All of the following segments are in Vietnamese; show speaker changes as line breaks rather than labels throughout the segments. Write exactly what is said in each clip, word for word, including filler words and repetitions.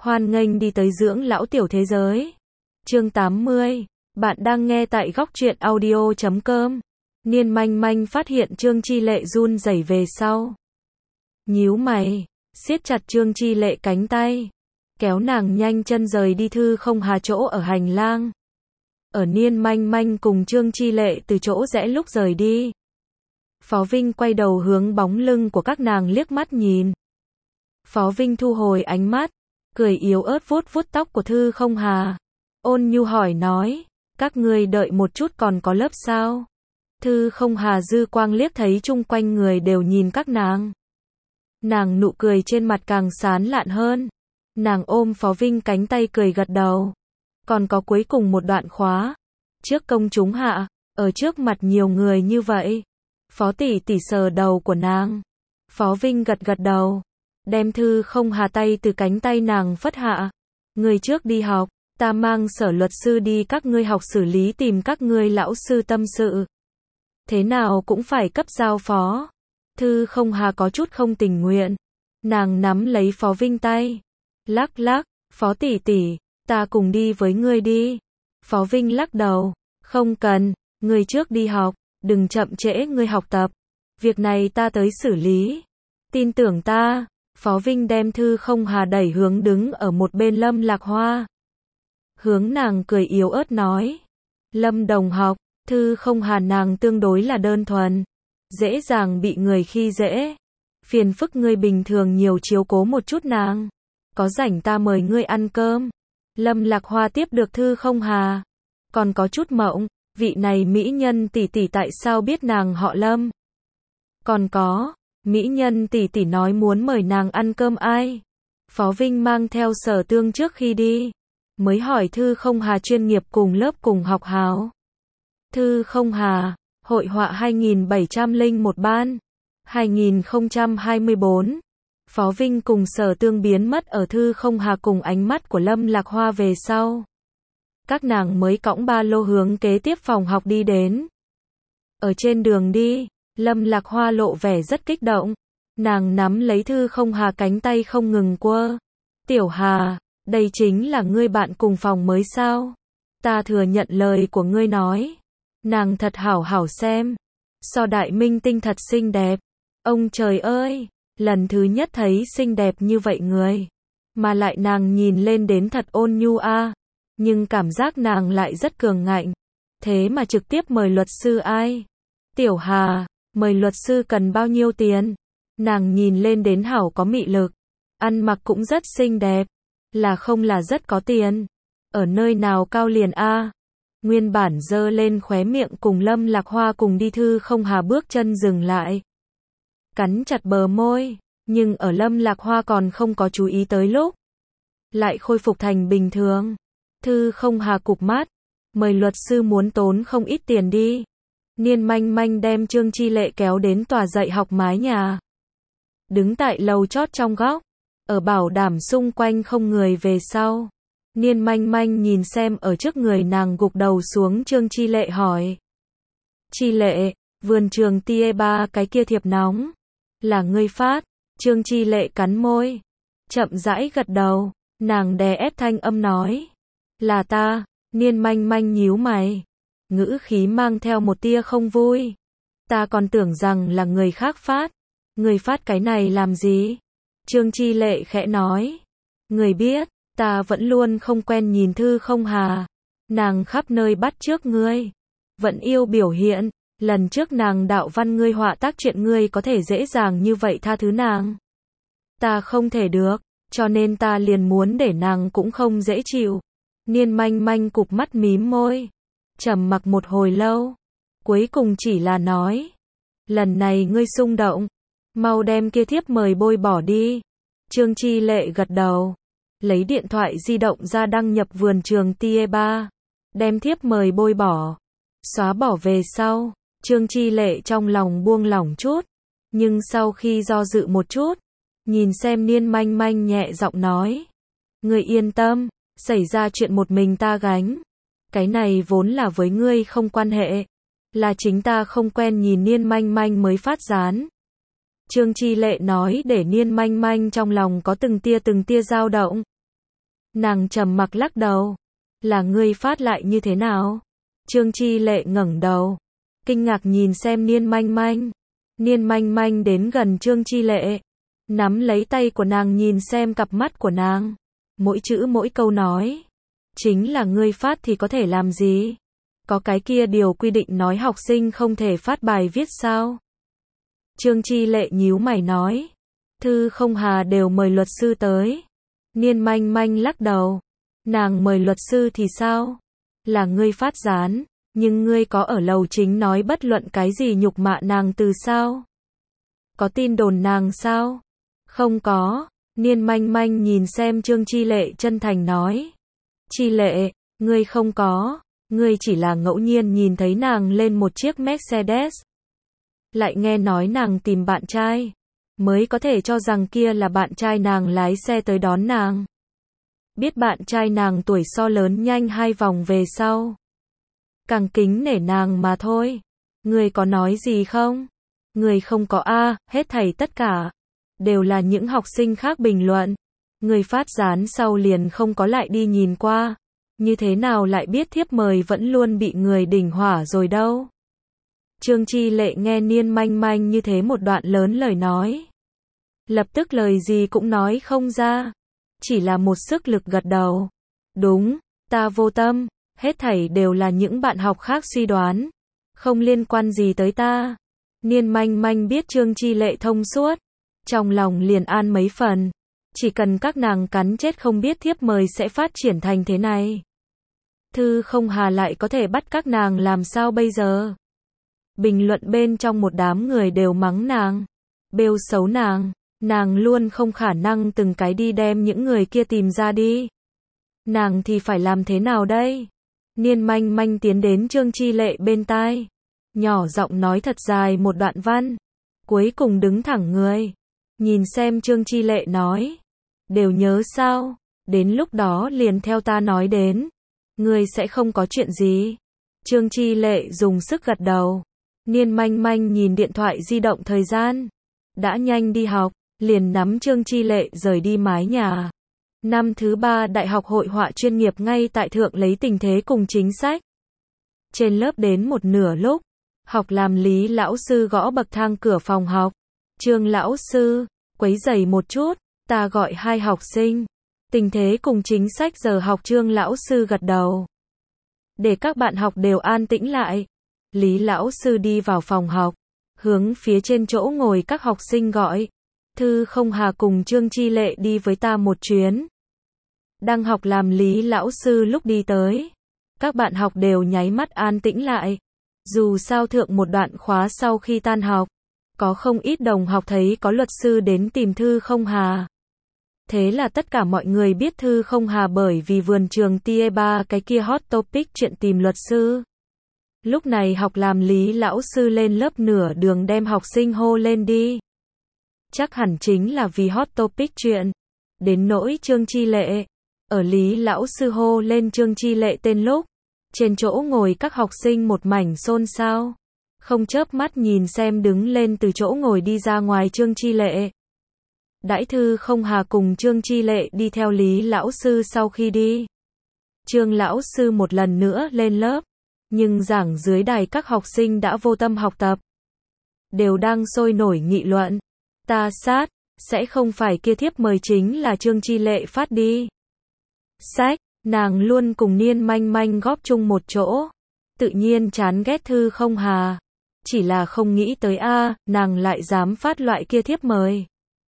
Hoan nghênh đi tới dưỡng lão tiểu thế giới. Chương tám mươi. Bạn đang nghe tại góc truyện audio chấm com. Niên Manh Manh phát hiện Trương Chi Lệ run rẩy về sau. Nhíu mày, siết chặt Trương Chi Lệ cánh tay, kéo nàng nhanh chân rời đi Thư Không Hà chỗ ở hành lang. Ở Niên Manh Manh cùng Trương Chi Lệ từ chỗ rẽ lúc rời đi, Phó Vinh quay đầu hướng bóng lưng của các nàng liếc mắt nhìn. Phó Vinh thu hồi ánh mắt, cười yếu ớt vuốt vuốt tóc của Thư Không Hà, ôn nhu hỏi nói, các ngươi đợi một chút còn có lớp sao? Thư Không Hà dư quang liếc thấy chung quanh người đều nhìn các nàng. Nàng nụ cười trên mặt càng sán lạn hơn. Nàng ôm Phó Vinh cánh tay cười gật đầu. Còn có cuối cùng một đoạn khóa. Trước công chúng hạ, ở trước mặt nhiều người như vậy. Phó tỷ tỷ sờ đầu của nàng. Phó Vinh gật gật đầu, đem Thư Không Hà tay từ cánh tay nàng phất hạ. Người trước đi học, ta mang sở luật sư đi các ngươi học xử lý tìm các ngươi lão sư tâm sự. Thế nào cũng phải cấp giao phó. Thư Không Hà có chút không tình nguyện. Nàng nắm lấy Phó Vinh tay. Lắc lắc, Phó tỷ tỷ, ta cùng đi với ngươi đi. Phó Vinh lắc đầu, không cần, ngươi trước đi học, đừng chậm trễ ngươi học tập. Việc này ta tới xử lý. Tin tưởng ta. Phó Vinh đem Thư Không Hà đẩy hướng đứng ở một bên Lâm Lạc Hoa. Hướng nàng cười yếu ớt nói. Lâm đồng học, Thư Không Hà nàng tương đối là đơn thuần, dễ dàng bị người khi dễ. Phiền phức ngươi bình thường nhiều chiếu cố một chút nàng. Có rảnh ta mời ngươi ăn cơm. Lâm Lạc Hoa tiếp được Thư Không Hà. Còn có chút mộng, vị này mỹ nhân tỷ tỷ tại sao biết nàng họ Lâm? Còn có, mỹ nhân tỷ tỷ nói muốn mời nàng ăn cơm ai? Phó Vinh mang theo Sở Tương trước khi đi, mới hỏi Thư Không Hà chuyên nghiệp cùng lớp cùng học hào. Thư Không Hà, hội họa hai nghìn bảy trăm lẻ một ban, hai nghìn không trăm hai mươi bốn. Phó Vinh cùng Sở Tương biến mất ở Thư Không Hà cùng ánh mắt của Lâm Lạc Hoa về sau. Các nàng mới cõng ba lô hướng kế tiếp phòng học đi đến. Ở trên đường đi, Lâm Lạc Hoa lộ vẻ rất kích động. Nàng nắm lấy Thư Không Hà cánh tay không ngừng quơ. Tiểu Hà, đây chính là ngươi bạn cùng phòng mới sao? Ta thừa nhận lời của ngươi nói. Nàng thật hảo hảo xem. So đại minh tinh thật xinh đẹp. Ông trời ơi, lần thứ nhất thấy xinh đẹp như vậy người. Mà lại nàng nhìn lên đến thật ôn nhu a. Nhưng cảm giác nàng lại rất cường ngạnh. Thế mà trực tiếp mời luật sư ai? Tiểu Hà, mời luật sư cần bao nhiêu tiền? Nàng nhìn lên đến hảo có mị lực. Ăn mặc cũng rất xinh đẹp. Là không là rất có tiền. Ở nơi nào cao liền a? Nguyên bản giơ lên khóe miệng cùng Lâm Lạc Hoa cùng đi Thư Không Hà bước chân dừng lại. Cắn chặt bờ môi, nhưng ở Lâm Lạc Hoa còn không có chú ý tới lúc, lại khôi phục thành bình thường. Thư Không Hà cụp mắt, mời luật sư muốn tốn không ít tiền đi. Niên Manh Manh đem Trương Chi Lệ kéo đến tòa dạy học mái nhà. Đứng tại lầu chót trong góc, ở bảo đảm xung quanh không người về sau. Niên Manh Manh nhìn xem ở trước người nàng gục đầu xuống Trương Chi Lệ hỏi. Chi Lệ, vườn trường Tie ba cái kia thiệp nóng, là ngươi phát? Trương Chi Lệ cắn môi, chậm rãi gật đầu, nàng đè ép thanh âm nói. Là ta. Niên Manh Manh nhíu mày, ngữ khí mang theo một tia không vui. Ta còn tưởng rằng là người khác phát. Người phát cái này làm gì? Trương Chi Lệ khẽ nói. Người biết, ta vẫn luôn không quen nhìn Thư Không Hà. Nàng khắp nơi bắt chước ngươi. Vẫn yêu biểu hiện. Lần trước nàng đạo văn ngươi họa tác chuyện ngươi có thể dễ dàng như vậy tha thứ nàng. Ta không thể được, cho nên ta liền muốn để nàng cũng không dễ chịu. Niên Manh Manh cụp mắt mím môi, trầm mặc một hồi lâu, cuối cùng chỉ là nói. Lần này ngươi xung động, mau đem kia thiếp mời bôi bỏ đi. Trương Chi Lệ gật đầu, lấy điện thoại di động ra đăng nhập vườn trường Tie ba, đem thiếp mời bôi bỏ. Xóa bỏ về sau, Trương Chi Lệ trong lòng buông lỏng chút, nhưng sau khi do dự một chút, nhìn xem Niên Manh Manh nhẹ giọng nói. Ngươi yên tâm, xảy ra chuyện một mình ta gánh. Cái này vốn là với ngươi không quan hệ. Là chính ta không quen nhìn Niên Manh Manh mới phát gián. Trương Chi Lệ nói để Niên Manh Manh trong lòng có từng tia từng tia dao động. Nàng trầm mặc lắc đầu. Là ngươi phát lại như thế nào? Trương Chi Lệ ngẩng đầu, kinh ngạc nhìn xem Niên Manh Manh. Niên Manh Manh đến gần Trương Chi Lệ, nắm lấy tay của nàng nhìn xem cặp mắt của nàng. Mỗi chữ mỗi câu nói. Chính là ngươi phát thì có thể làm gì? Có cái kia điều quy định nói học sinh không thể phát bài viết sao? Trương Chi Lệ nhíu mày nói. Thư Không Hà đều mời luật sư tới. Niên Manh Manh lắc đầu. Nàng mời luật sư thì sao? Là ngươi phát gián, nhưng ngươi có ở lầu chính nói bất luận cái gì nhục mạ nàng từ sao? Có tin đồn nàng sao? Không có. Niên Manh Manh nhìn xem Trương Chi Lệ chân thành nói. Chi Lệ, ngươi không có, ngươi chỉ là ngẫu nhiên nhìn thấy nàng lên một chiếc Mercedes. Lại nghe nói nàng tìm bạn trai, mới có thể cho rằng kia là bạn trai nàng lái xe tới đón nàng. Biết bạn trai nàng tuổi so lớn nhanh hai vòng về sau. Càng kính nể nàng mà thôi. Ngươi có nói gì không? Ngươi không có a, hết thảy tất cả đều là những học sinh khác bình luận. Ngươi phát gián sau liền không có lại đi nhìn qua. Như thế nào lại biết thiếp mời vẫn luôn bị người đỉnh hỏa rồi đâu? Trương Chi Lệ nghe Niên Manh Manh như thế một đoạn lớn lời nói. Lập tức lời gì cũng nói không ra. Chỉ là một sức lực gật đầu. Đúng, ta vô tâm. Hết thảy đều là những bạn học khác suy đoán. Không liên quan gì tới ta. Niên Manh Manh biết Trương Chi Lệ thông suốt. Trong lòng liền an mấy phần. Chỉ cần các nàng cắn chết không biết thiếp mời sẽ phát triển thành thế này. Thư Không Hà lại có thể bắt các nàng làm sao bây giờ? Bình luận bên trong một đám người đều mắng nàng. Bêu xấu nàng. Nàng luôn không khả năng từng cái đi đem những người kia tìm ra đi. Nàng thì phải làm thế nào đây? Niên Manh Manh tiến đến Trương Chi Lệ bên tai. Nhỏ giọng nói thật dài một đoạn văn. Cuối cùng đứng thẳng người. Nhìn xem Trương Chi Lệ nói. Đều nhớ sao? Đến lúc đó liền theo ta nói đến. Ngươi sẽ không có chuyện gì. Trương Chi Lệ dùng sức gật đầu. Niên Manh Manh nhìn điện thoại di động thời gian. Đã nhanh đi học. Liền nắm Trương Chi Lệ rời đi mái nhà. Năm thứ ba Đại học Hội họa chuyên nghiệp ngay tại thượng lấy tình thế cùng chính sách. Trên lớp đến một nửa lúc. Học làm lý lão sư gõ bậc thang cửa phòng học. Trương lão sư, quấy rầy một chút, ta gọi hai học sinh. Tình thế cùng chính sách giờ học Trương lão sư gật đầu. Để các bạn học đều an tĩnh lại. Lý lão sư đi vào phòng học. Hướng phía trên chỗ ngồi các học sinh gọi. Thư Không Hà cùng Trương Chi Lệ đi với ta một chuyến. Đang học làm lý lão sư lúc đi tới. Các bạn học đều nháy mắt an tĩnh lại. Dù sao thượng một đoạn khóa sau khi tan học. Có không ít đồng học thấy có luật sư đến tìm Thư Không Hà. Thế là tất cả mọi người biết Thư Không Hà bởi vì vườn trường Tie ba cái kia hot topic chuyện tìm luật sư. Lúc này học làm lý lão sư lên lớp nửa đường đem học sinh hô lên đi. Chắc hẳn chính là vì hot topic chuyện. Đến nỗi Trương Chi Lệ. Ở lý lão sư hô lên Trương Chi Lệ tên lúc. Trên chỗ ngồi các học sinh một mảnh xôn xao. Không chớp mắt nhìn xem đứng lên từ chỗ ngồi đi ra ngoài Trương Chi Lệ. Đãi Thư Không Hà cùng Trương Chi Lệ đi theo lý lão sư sau khi đi. Trương lão sư một lần nữa lên lớp. Nhưng giảng dưới đài các học sinh đã vô tâm học tập. Đều đang sôi nổi nghị luận. Ta sát, sẽ không phải kia thiếp mời chính là Trương Chi Lệ phát đi. Sách, nàng luôn cùng Niên Manh Manh góp chung một chỗ. Tự nhiên chán ghét Thư Không Hà. Chỉ là không nghĩ tới a, nàng lại dám phát loại kia thiếp mời.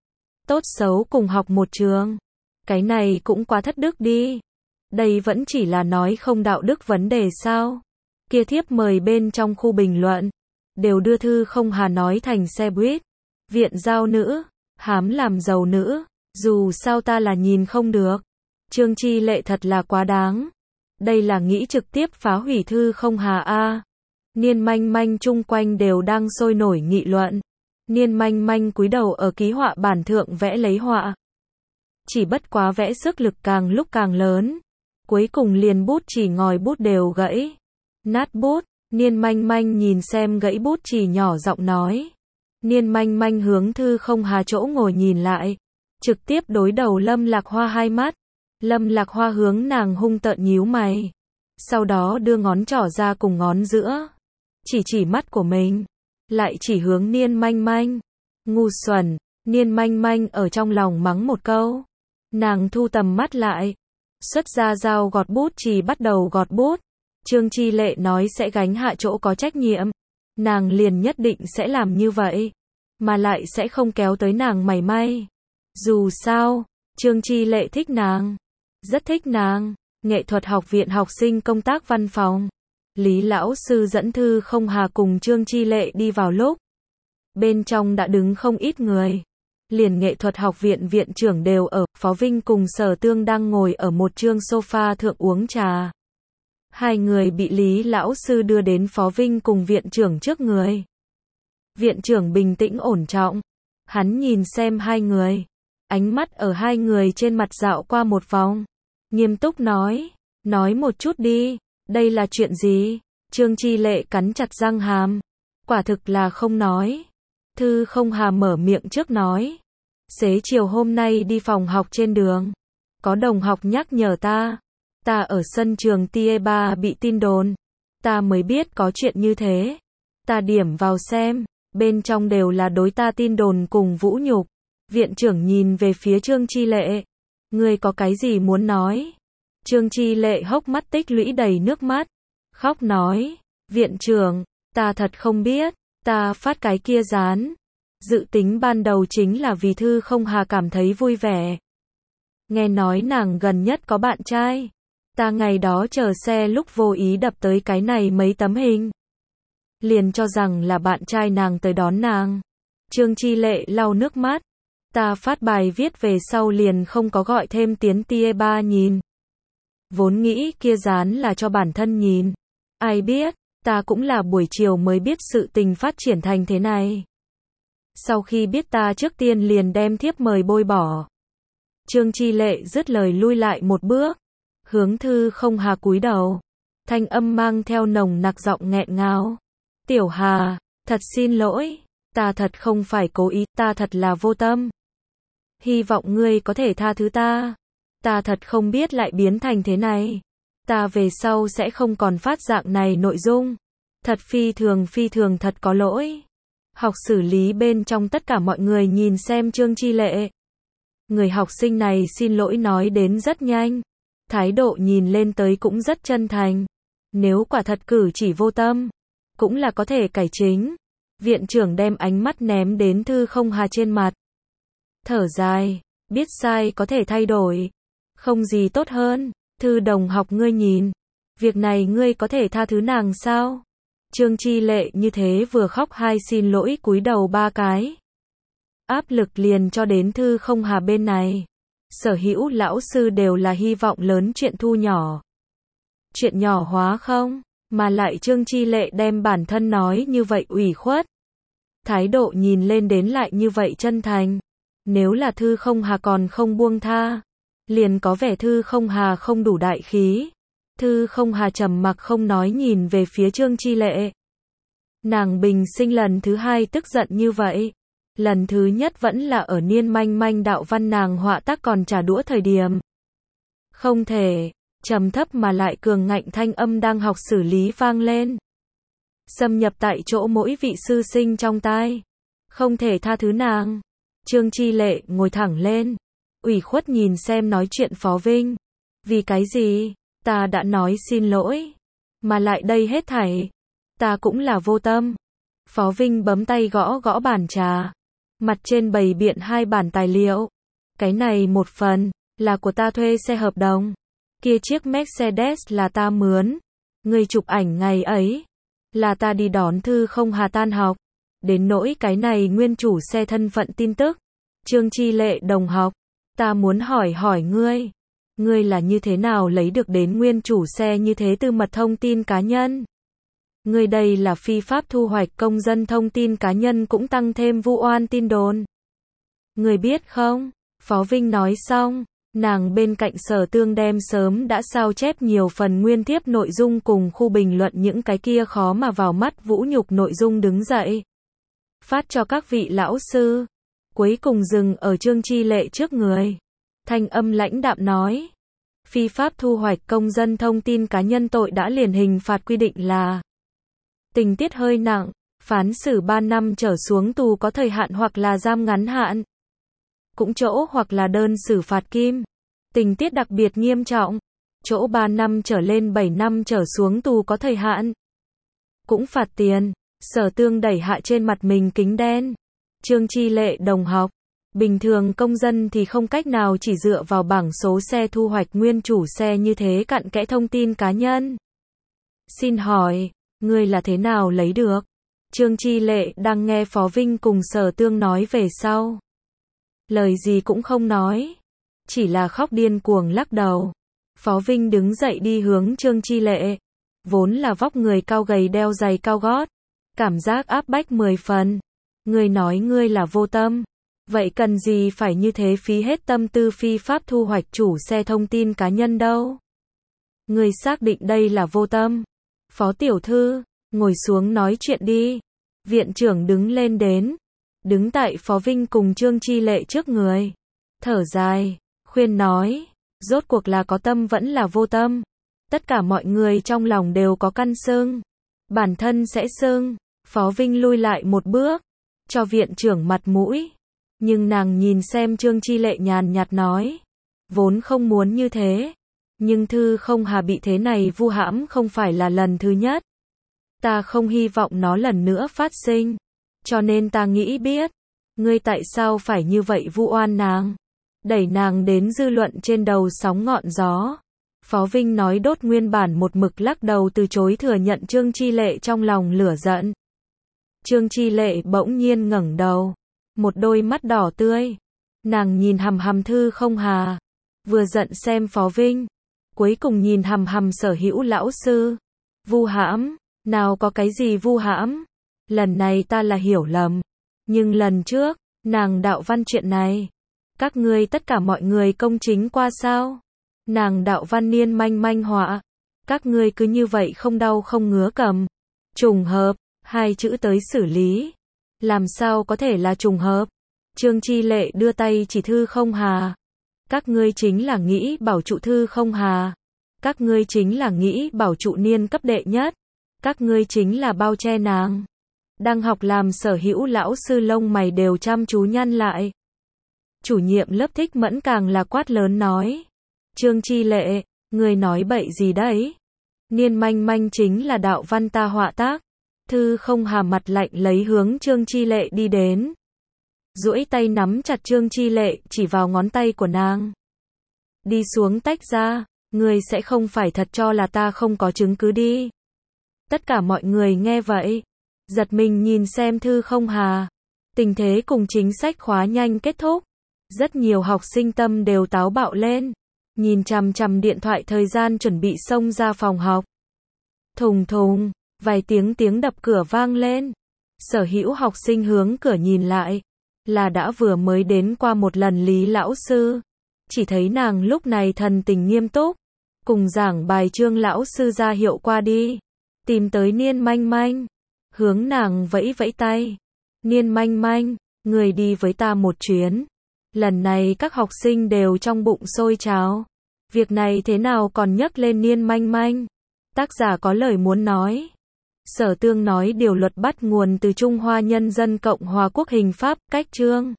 Tốt xấu cùng học một trường. Cái này cũng quá thất đức đi. Đây vẫn chỉ là nói không đạo đức vấn đề sao. Kia thiếp mời bên trong khu bình luận. Đều đưa Thư Không Hà nói thành xe buýt. Viện giao nữ, hám làm giàu nữ, dù sao ta là nhìn không được. Trương Chi Lệ thật là quá đáng. Đây là nghĩ trực tiếp phá hủy Thư Không Hà a. Niên Manh Manh chung quanh đều đang sôi nổi nghị luận. Niên Manh Manh cúi đầu ở ký họa bản thượng vẽ lấy họa. Chỉ bất quá vẽ sức lực càng lúc càng lớn. Cuối cùng liền bút chỉ ngòi bút đều gãy. Nát bút, Niên Manh Manh nhìn xem gãy bút chỉ nhỏ giọng nói. Niên Manh Manh hướng Thư Không Hà chỗ ngồi nhìn lại. Trực tiếp đối đầu Lâm Lạc Hoa hai mắt. Lâm Lạc Hoa hướng nàng hung tợn nhíu mày. Sau đó đưa ngón trỏ ra cùng ngón giữa. Chỉ chỉ mắt của mình. Lại chỉ hướng Niên Manh Manh. Ngu xuẩn, Niên Manh Manh ở trong lòng mắng một câu. Nàng thu tầm mắt lại. Xuất ra dao gọt bút chì bắt đầu gọt bút. Trương Chi Lệ nói sẽ gánh hạ chỗ có trách nhiệm. Nàng liền nhất định sẽ làm như vậy. Mà lại sẽ không kéo tới nàng mảy may. Dù sao, Trương Chi Lệ thích nàng. Rất thích nàng. Nghệ thuật học viện học sinh công tác văn phòng. Lý lão sư dẫn Thư Không Hà cùng Trương Chi Lệ đi vào lúc. Bên trong đã đứng không ít người. Liền nghệ thuật học viện viện trưởng đều ở, Phó Vinh cùng Sở Tương đang ngồi ở một chương sofa thượng uống trà. Hai người bị Lý lão sư đưa đến Phó Vinh cùng viện trưởng trước người. Viện trưởng bình tĩnh ổn trọng. Hắn nhìn xem hai người. Ánh mắt ở hai người trên mặt dạo qua một vòng. Nghiêm túc nói. Nói một chút đi. Đây là chuyện gì? Trương Chi Lệ cắn chặt răng hàm. Quả thực là không nói. Thư Không Hà mở miệng trước nói. Xế chiều hôm nay đi phòng học trên đường. Có đồng học nhắc nhở ta. Ta ở sân trường Tie ba bị tin đồn. Ta mới biết có chuyện như thế. Ta điểm vào xem. Bên trong đều là đối ta tin đồn cùng vũ nhục. Viện trưởng nhìn về phía Trương Chi Lệ. Ngươi có cái gì muốn nói? Trương Chi Lệ hốc mắt tích lũy đầy nước mắt. Khóc nói. Viện trưởng, ta thật không biết. Ta phát cái kia dán. Dự tính ban đầu chính là vì Thư Không Hà cảm thấy vui vẻ. Nghe nói nàng gần nhất có bạn trai. Ta ngày đó chờ xe lúc vô ý đập tới cái này mấy tấm hình. Liền cho rằng là bạn trai nàng tới đón nàng. Trương Chi Lệ lau nước mắt. Ta phát bài viết về sau liền không có gọi thêm tiến Tie ba nhìn. Vốn nghĩ kia dán là cho bản thân nhìn. Ai biết, ta cũng là buổi chiều mới biết sự tình phát triển thành thế này. Sau khi biết ta trước tiên liền đem thiếp mời bôi bỏ. Trương Chi Lệ dứt lời lui lại một bước. Hướng Thư Không Hà cúi đầu. Thanh âm mang theo nồng nặc giọng nghẹn ngào. Tiểu Hà, thật xin lỗi. Ta thật không phải cố ý, ta thật là vô tâm. Hy vọng ngươi có thể tha thứ ta. Ta thật không biết lại biến thành thế này. Ta về sau sẽ không còn phát dạng này nội dung. Thật phi thường phi thường thật có lỗi. Học xử lý bên trong tất cả mọi người nhìn xem Trương Chi Lệ. Người học sinh này xin lỗi nói đến rất nhanh. Thái độ nhìn lên tới cũng rất chân thành. Nếu quả thật cử chỉ vô tâm, cũng là có thể cải chính. Viện trưởng đem ánh mắt ném đến Thư Không Hà trên mặt. Thở dài, biết sai có thể thay đổi. Không gì tốt hơn. Thư đồng học ngươi nhìn. Việc này ngươi có thể tha thứ nàng sao? Trương Chi Lệ như thế vừa khóc hai xin lỗi cúi đầu ba cái. Áp lực liền cho đến Thư Không Hà bên này. Sở hữu lão sư đều là hy vọng lớn chuyện thu nhỏ. Chuyện nhỏ hóa không? Mà lại Trương Chi Lệ đem bản thân nói như vậy ủy khuất. Thái độ nhìn lên đến lại như vậy chân thành. Nếu là Thư Không Hà còn không buông tha. Liền có vẻ Thư Không Hà không đủ đại khí. Thư Không Hà trầm mặc không nói nhìn về phía Trương Chi Lệ. Nàng bình sinh lần thứ hai tức giận như vậy. Lần thứ nhất vẫn là ở Niên Manh Manh đạo văn nàng họa tác còn trả đũa thời điểm. Không thể, trầm thấp mà lại cường ngạnh thanh âm đang học xử lý vang lên. Xâm nhập tại chỗ mỗi vị sư sinh trong tai. Không thể tha thứ nàng. Trương Chi Lệ ngồi thẳng lên. Ủy khuất nhìn xem nói chuyện Phó Vinh. Vì cái gì? Ta đã nói xin lỗi. Mà lại đây hết thảy. Ta cũng là vô tâm. Phó Vinh bấm tay gõ gõ bàn trà. Mặt trên bày biện hai bản tài liệu. Cái này một phần, là của ta thuê xe hợp đồng. Kia chiếc Mercedes là ta mướn. Người chụp ảnh ngày ấy. Là ta đi đón Thư Không Hà tan học. Đến nỗi cái này nguyên chủ xe thân phận tin tức. Trương Chi Lệ đồng học. Ta muốn hỏi hỏi ngươi. Ngươi là như thế nào lấy được đến nguyên chủ xe như thế tư mật thông tin cá nhân? Ngươi đây là phi pháp thu hoạch công dân thông tin cá nhân cũng tăng thêm vu oan tin đồn. Ngươi biết không? Phó Vinh nói xong, nàng bên cạnh Sở Tương đem sớm đã sao chép nhiều phần nguyên tiếp nội dung cùng khu bình luận những cái kia khó mà vào mắt vũ nhục nội dung đứng dậy. Phát cho các vị lão sư. Cuối cùng dừng ở Trương Chi Lệ trước người. Thanh âm lãnh đạm nói. phi pháp thu hoạch công dân thông tin cá nhân tội đã liền hình phạt quy định là tình tiết hơi nặng, phán xử ba năm trở xuống tù có thời hạn hoặc là giam ngắn hạn. Cũng chỗ hoặc là đơn xử phạt kim. Tình tiết đặc biệt nghiêm trọng, chỗ ba năm trở lên bảy năm trở xuống tù có thời hạn. Cũng phạt tiền. Sở Tương đẩy hạ trên mặt mình kính đen. Trương Chi Lệ đồng học. Bình thường công dân thì không cách nào chỉ dựa vào bảng số xe thu hoạch nguyên chủ xe như thế cặn kẽ thông tin cá nhân. Xin hỏi, ngươi là thế nào lấy được? Trương Chi Lệ đang nghe Phó Vinh cùng Sở Tương nói về sau. Lời gì cũng không nói. Chỉ là khóc điên cuồng lắc đầu. Phó Vinh đứng dậy đi hướng Trương Chi Lệ. Vốn là vóc người cao gầy đeo giày cao gót. Cảm giác áp bách mười phần. Ngươi nói ngươi là vô tâm. Vậy cần gì phải như thế phí hết tâm tư phi pháp thu hoạch chủ xe thông tin cá nhân đâu? Ngươi xác định đây là vô tâm. Phó tiểu thư, ngồi xuống nói chuyện đi. Viện trưởng đứng lên đến. Đứng tại Phó Vinh cùng Trương Chi Lệ trước người. Thở dài, khuyên nói. Rốt cuộc là có tâm vẫn là vô tâm. Tất cả mọi người trong lòng đều có căn sưng. Bản thân sẽ sưng. Phó Vinh lui lại một bước. Cho viện trưởng mặt mũi. Nhưng nàng nhìn xem Trương Chi Lệ nhàn nhạt nói. Vốn không muốn như thế. Nhưng Thư Không Hà bị thế này vu hãm không phải là lần thứ nhất. Ta không hy vọng nó lần nữa phát sinh. Cho nên ta nghĩ biết. Ngươi tại sao phải như vậy vu oan nàng? Đẩy nàng đến dư luận trên đầu sóng ngọn gió. Phó Vinh nói đốt nguyên bản một mực lắc đầu từ chối thừa nhận Trương Chi Lệ trong lòng lửa giận. Trương Chi Lệ bỗng nhiên ngẩng đầu. Một đôi mắt đỏ tươi. Nàng nhìn hằm hằm Thư Không Hà. Vừa giận xem Phó Vinh. Cuối cùng nhìn hằm hằm Sở Hữu lão sư. Vu hãm. Nào có cái gì vu hãm. Lần này ta là hiểu lầm. Nhưng lần trước, nàng đạo văn chuyện này. Các ngươi tất cả mọi người công chính qua sao? Nàng đạo văn niên manh manh họa. Các ngươi cứ như vậy không đau không ngứa cầm. Trùng hợp. Hai chữ tới xử lý. Làm sao có thể là trùng hợp? Trương Chi Lệ đưa tay chỉ Thư Không Hà. Các ngươi chính là nghĩ bảo trụ Thư Không Hà. Các ngươi chính là nghĩ bảo trụ niên cấp đệ nhất. Các ngươi chính là bao che nàng. Đang học làm Sở Hữu lão sư lông mày đều chăm chú nhăn lại. Chủ nhiệm lớp Thích Mẫn càng là quát lớn nói. Trương Chi Lệ, ngươi nói bậy gì đấy? Niên manh manh chính là đạo văn ta họa tác. Thư Không Hà mặt lạnh lấy hướng Trương Chi Lệ đi đến. Duỗi tay nắm chặt Trương Chi Lệ chỉ vào ngón tay của nàng. Đi xuống tách ra, ngươi sẽ không phải thật cho là ta không có chứng cứ đi. Tất cả mọi người nghe vậy. Giật mình nhìn xem Thư Không Hà. Tình thế cùng chính sách khóa nhanh kết thúc. Rất nhiều học sinh tâm đều táo bạo lên. Nhìn chằm chằm điện thoại thời gian chuẩn bị xông ra phòng học. Thùng thùng, vài tiếng tiếng đập cửa vang lên. Sở Hữu học sinh hướng cửa nhìn lại. Là đã vừa mới đến qua một lần Lý lão sư. Chỉ thấy nàng lúc này thần tình nghiêm túc. Cùng giảng bài Trương lão sư ra hiệu qua đi. Tìm tới Niên manh manh. Hướng nàng vẫy vẫy tay. Niên manh manh, người đi với ta một chuyến. Lần này các học sinh đều trong bụng sôi trào. Việc này thế nào còn nhắc lên Niên manh manh? Tác giả có lời muốn nói. Sở Tương nói điều luật bắt nguồn từ Trung Hoa Nhân dân Cộng hòa Quốc hình pháp, cách chương.